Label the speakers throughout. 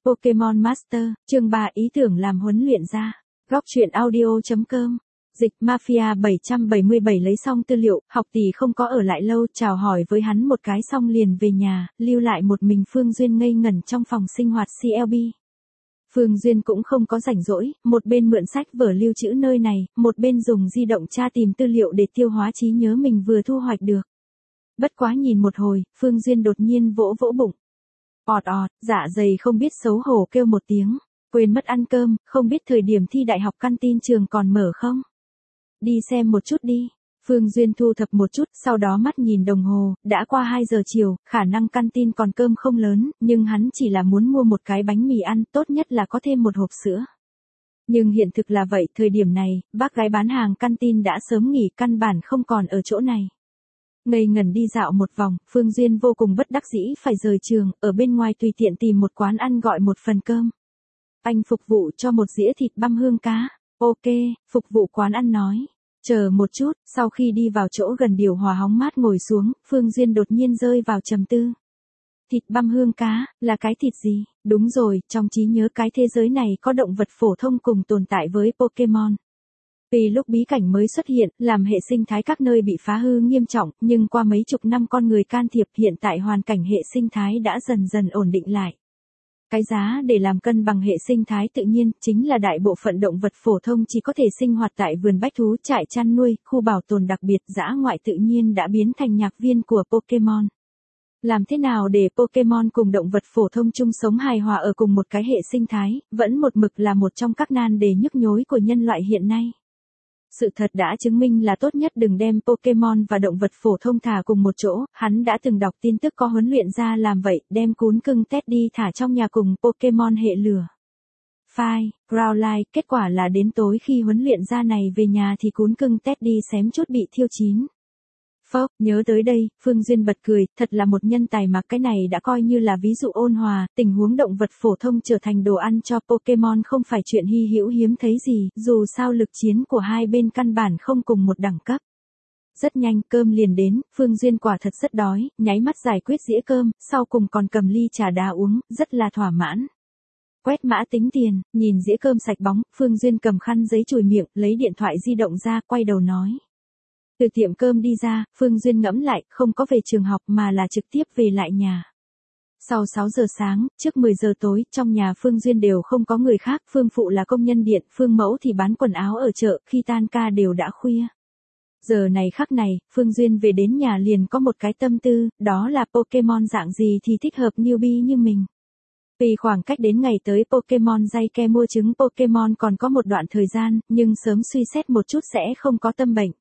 Speaker 1: Pokemon Master, chương 3 ý tưởng làm huấn luyện ra. Góc truyện audio.com. Dịch Mafia 777 lấy xong tư liệu, học tỷ không có ở lại lâu, chào hỏi với hắn một cái xong liền về nhà, lưu lại một mình Phương Duyên ngây ngẩn trong phòng sinh hoạt CLB. Phương Duyên cũng không có rảnh rỗi, một bên mượn sách vở lưu trữ nơi này, một bên dùng di động tra tìm tư liệu để tiêu hóa trí nhớ mình vừa thu hoạch được. Bất quá nhìn một hồi, Phương Duyên đột nhiên vỗ vỗ bụng. Ọt ọt, dạ dày không biết xấu hổ kêu một tiếng, quên mất ăn cơm, không biết thời điểm thi đại học canteen trường còn mở không? Đi xem một chút đi. Phương Duyên thu thập một chút, sau đó mắt nhìn đồng hồ, đã qua 2 giờ chiều, khả năng canteen còn cơm không lớn, nhưng hắn chỉ là muốn mua một cái bánh mì ăn, tốt nhất là có thêm một hộp sữa. Nhưng hiện thực là vậy, thời điểm này, bác gái bán hàng canteen đã sớm nghỉ, căn bản không còn ở chỗ này. Ngây ngẩn đi dạo một vòng, Phương Duyên vô cùng bất đắc dĩ phải rời trường, ở bên ngoài tùy tiện tìm một quán ăn gọi một phần cơm. Anh phục vụ cho một dĩa thịt băm hương cá. Ok, phục vụ quán ăn nói. Chờ một chút, sau khi đi vào chỗ gần điều hòa hóng mát ngồi xuống, Phương Duyên đột nhiên rơi vào trầm tư. Thịt băm hương cá, là cái thịt gì? Đúng rồi, trong trí nhớ cái thế giới này có động vật phổ thông cùng tồn tại với Pokemon. Vì lúc bí cảnh mới xuất hiện, làm hệ sinh thái các nơi bị phá hư nghiêm trọng, nhưng qua mấy chục năm con người can thiệp hiện tại hoàn cảnh hệ sinh thái đã dần dần ổn định lại. Cái giá để làm cân bằng hệ sinh thái tự nhiên chính là đại bộ phận động vật phổ thông chỉ có thể sinh hoạt tại vườn bách thú, trại chăn nuôi, khu bảo tồn đặc biệt, dã ngoại tự nhiên đã biến thành nhạc viên của Pokemon. Làm thế nào để Pokemon cùng động vật phổ thông chung sống hài hòa ở cùng một cái hệ sinh thái, vẫn một mực là một trong các nan đề nhức nhối của nhân loại hiện nay. Sự thật đã chứng minh là tốt nhất đừng đem Pokemon và động vật phổ thông thả cùng một chỗ, hắn đã từng đọc tin tức có huấn luyện ra làm vậy, đem cún cưng Teddy thả trong nhà cùng Pokemon hệ lửa. File, Growlithe, kết quả là đến tối khi huấn luyện ra này về nhà thì cún cưng Teddy xém chút bị thiêu chín. Phốc, nhớ tới đây, Phương Duyên bật cười, thật là một nhân tài mà cái này đã coi như là ví dụ ôn hòa, tình huống động vật phổ thông trở thành đồ ăn cho Pokemon không phải chuyện hy hữu hiếm thấy gì, dù sao lực chiến của hai bên căn bản không cùng một đẳng cấp. Rất nhanh, cơm liền đến, Phương Duyên quả thật rất đói, nháy mắt giải quyết dĩa cơm, sau cùng còn cầm ly trà đá uống, rất là thỏa mãn. Quét mã tính tiền, nhìn dĩa cơm sạch bóng, Phương Duyên cầm khăn giấy chùi miệng, lấy điện thoại di động ra, quay đầu nói. Từ tiệm cơm đi ra, Phương Duyên ngẫm lại, không có về trường học mà là trực tiếp về lại nhà. Sau 6 giờ sáng, trước 10 giờ tối, trong nhà Phương Duyên đều không có người khác, Phương Phụ là công nhân điện, Phương Mẫu thì bán quần áo ở chợ, khi tan ca đều đã khuya. Giờ này khắc này, Phương Duyên về đến nhà liền có một cái tâm tư, đó là Pokemon dạng gì thì thích hợp newbie như mình. Vì khoảng cách đến ngày tới Pokemon dây ke mua trứng Pokemon còn có một đoạn thời gian, nhưng sớm suy xét một chút sẽ không có tâm bệnh.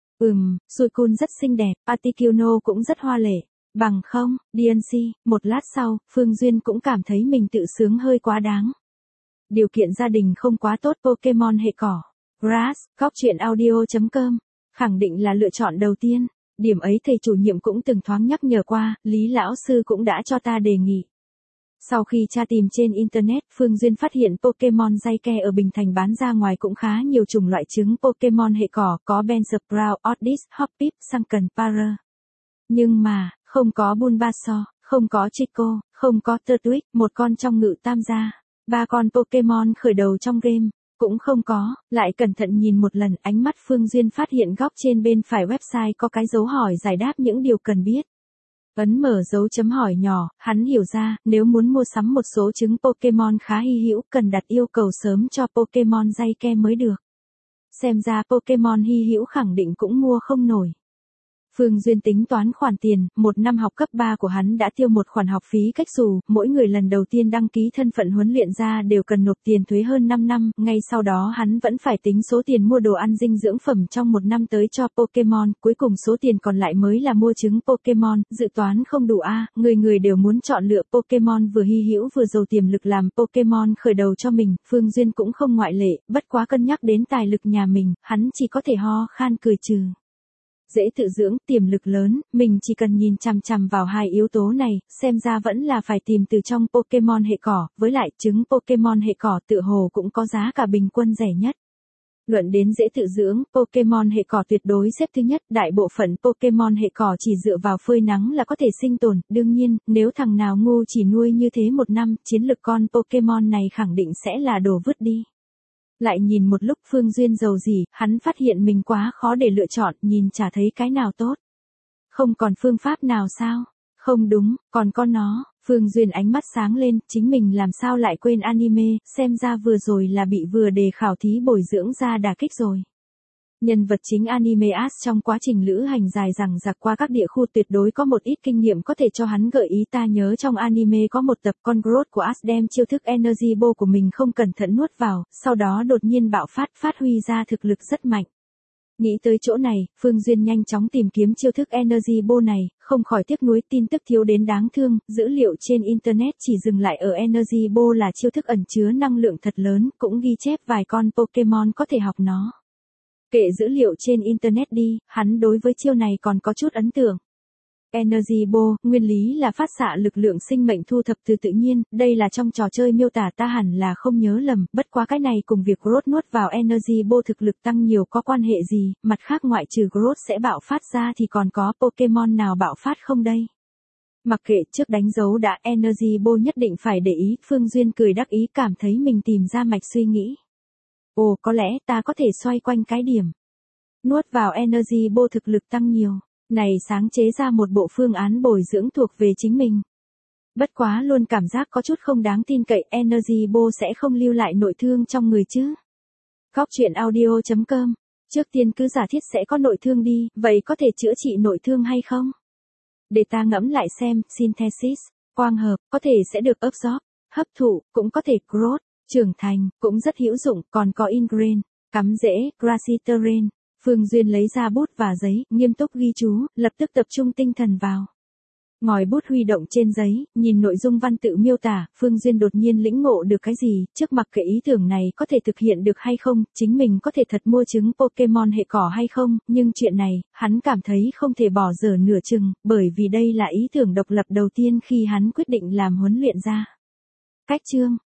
Speaker 1: Suicune rất xinh đẹp, Articuno cũng rất hoa lệ. Bằng không, DNC, một lát sau, Phương Duyên cũng cảm thấy mình tự sướng hơi quá đáng. Điều kiện gia đình không quá tốt Pokemon hệ cỏ. Grass, góc truyện audio.com, khẳng định là lựa chọn đầu tiên. Điểm ấy thầy chủ nhiệm cũng từng thoáng nhắc nhở qua, Lý lão sư cũng đã cho ta đề nghị. Sau khi tra tìm trên Internet, Phương Duyên phát hiện Pokemon dây ke ở Bình Thành bán ra ngoài cũng khá nhiều chủng loại trứng Pokemon hệ cỏ, có Benzsprout, Oddish, Hoppip, Sunken, Para. Nhưng mà, không có Bulbasaur, không có Chico, không có Turtwig, một con trong ngự tam gia, 3 con Pokemon khởi đầu trong game, cũng không có, lại cẩn thận nhìn một lần, ánh mắt Phương Duyên phát hiện góc trên bên phải website có cái dấu hỏi giải đáp những điều cần biết. Ấn mở dấu chấm hỏi nhỏ, hắn hiểu ra, nếu muốn mua sắm một số trứng Pokemon khá hy hữu, cần đặt yêu cầu sớm cho Pokemon dây ke mới được. Xem ra Pokemon hy hữu khẳng định cũng mua không nổi. Phương Duyên tính toán khoản tiền, một năm học cấp 3 của hắn đã tiêu một khoản học phí cách xù, mỗi người lần đầu tiên đăng ký thân phận huấn luyện ra đều cần nộp tiền thuế hơn 5 năm, ngay sau đó hắn vẫn phải tính số tiền mua đồ ăn dinh dưỡng phẩm trong một năm tới cho Pokemon, cuối cùng số tiền còn lại mới là mua trứng Pokemon, dự toán không đủ người người đều muốn chọn lựa Pokemon vừa hy hữu vừa giàu tiềm lực làm Pokemon khởi đầu cho mình, Phương Duyên cũng không ngoại lệ, bất quá cân nhắc đến tài lực nhà mình, hắn chỉ có thể ho khan cười trừ. Dễ tự dưỡng, tiềm lực lớn, mình chỉ cần nhìn chằm chằm vào hai yếu tố này, xem ra vẫn là phải tìm từ trong Pokemon hệ cỏ, với lại trứng Pokemon hệ cỏ tự hồ cũng có giá cả bình quân rẻ nhất. Luận đến dễ tự dưỡng, Pokemon hệ cỏ tuyệt đối xếp thứ nhất, đại bộ phận Pokemon hệ cỏ chỉ dựa vào phơi nắng là có thể sinh tồn, đương nhiên, nếu thằng nào ngu chỉ nuôi như thế một năm, chiến lực con Pokemon này khẳng định sẽ là đồ vứt đi. Lại nhìn một lúc Phương Duyên dầu gì, hắn phát hiện mình quá khó để lựa chọn, nhìn chả thấy cái nào tốt. Không còn phương pháp nào sao? Không đúng, còn con nó. Phương Duyên ánh mắt sáng lên, chính mình làm sao lại quên anime, xem ra vừa rồi là bị vừa đề khảo thí bồi dưỡng ra đả kích rồi. Nhân vật chính anime Ash trong quá trình lữ hành dài dằng dặc qua các địa khu tuyệt đối có một ít kinh nghiệm có thể cho hắn gợi ý. Ta nhớ trong anime có một tập con Groot của Ash đem chiêu thức Energy Ball của mình không cẩn thận nuốt vào, sau đó đột nhiên bạo phát huy ra thực lực rất mạnh. Nghĩ tới chỗ này, Phương Duyên nhanh chóng tìm kiếm chiêu thức Energy Ball này, không khỏi tiếc nuối tin tức thiếu đến đáng thương, dữ liệu trên Internet chỉ dừng lại ở Energy Ball là chiêu thức ẩn chứa năng lượng thật lớn, cũng ghi chép vài con Pokemon có thể học nó. Kệ dữ liệu trên Internet đi, hắn đối với chiêu này còn có chút ấn tượng. Energy Ball, nguyên lý là phát xạ lực lượng sinh mệnh thu thập từ tự nhiên, đây là trong trò chơi miêu tả ta hẳn là không nhớ lầm, bất quá cái này cùng việc Groot nuốt vào Energy Ball thực lực tăng nhiều có quan hệ gì, mặt khác ngoại trừ Groot sẽ bạo phát ra thì còn có Pokemon nào bạo phát không đây? Mặc kệ trước đánh dấu đã Energy Ball nhất định phải để ý, Phương Duyên cười đắc ý cảm thấy mình tìm ra mạch suy nghĩ. Ồ, có lẽ ta có thể xoay quanh cái điểm. Nuốt vào Energy Ball thực lực tăng nhiều. Này sáng chế ra một bộ phương án bồi dưỡng thuộc về chính mình. Bất quá luôn cảm giác có chút không đáng tin cậy, Energy Ball sẽ không lưu lại nội thương trong người chứ. Góc truyện audio.com. Trước tiên cứ giả thiết sẽ có nội thương đi, vậy có thể chữa trị nội thương hay không? Để ta ngẫm lại xem, Synthesis, quang hợp, có thể sẽ được absorb, hấp thụ, cũng có thể growth, trưởng thành, cũng rất hữu dụng, còn có ingrain, cắm rễ, Graciterrain. Phương Duyên lấy ra bút và giấy, nghiêm túc ghi chú, lập tức tập trung tinh thần vào. Ngòi bút huy động trên giấy, nhìn nội dung văn tự miêu tả, Phương Duyên đột nhiên lĩnh ngộ được cái gì, trước mặc kệ ý tưởng này có thể thực hiện được hay không, chính mình có thể thật mua trứng Pokemon hệ cỏ hay không, nhưng chuyện này, hắn cảm thấy không thể bỏ dở nửa chừng, bởi vì đây là ý tưởng độc lập đầu tiên khi hắn quyết định làm huấn luyện ra. Cách chương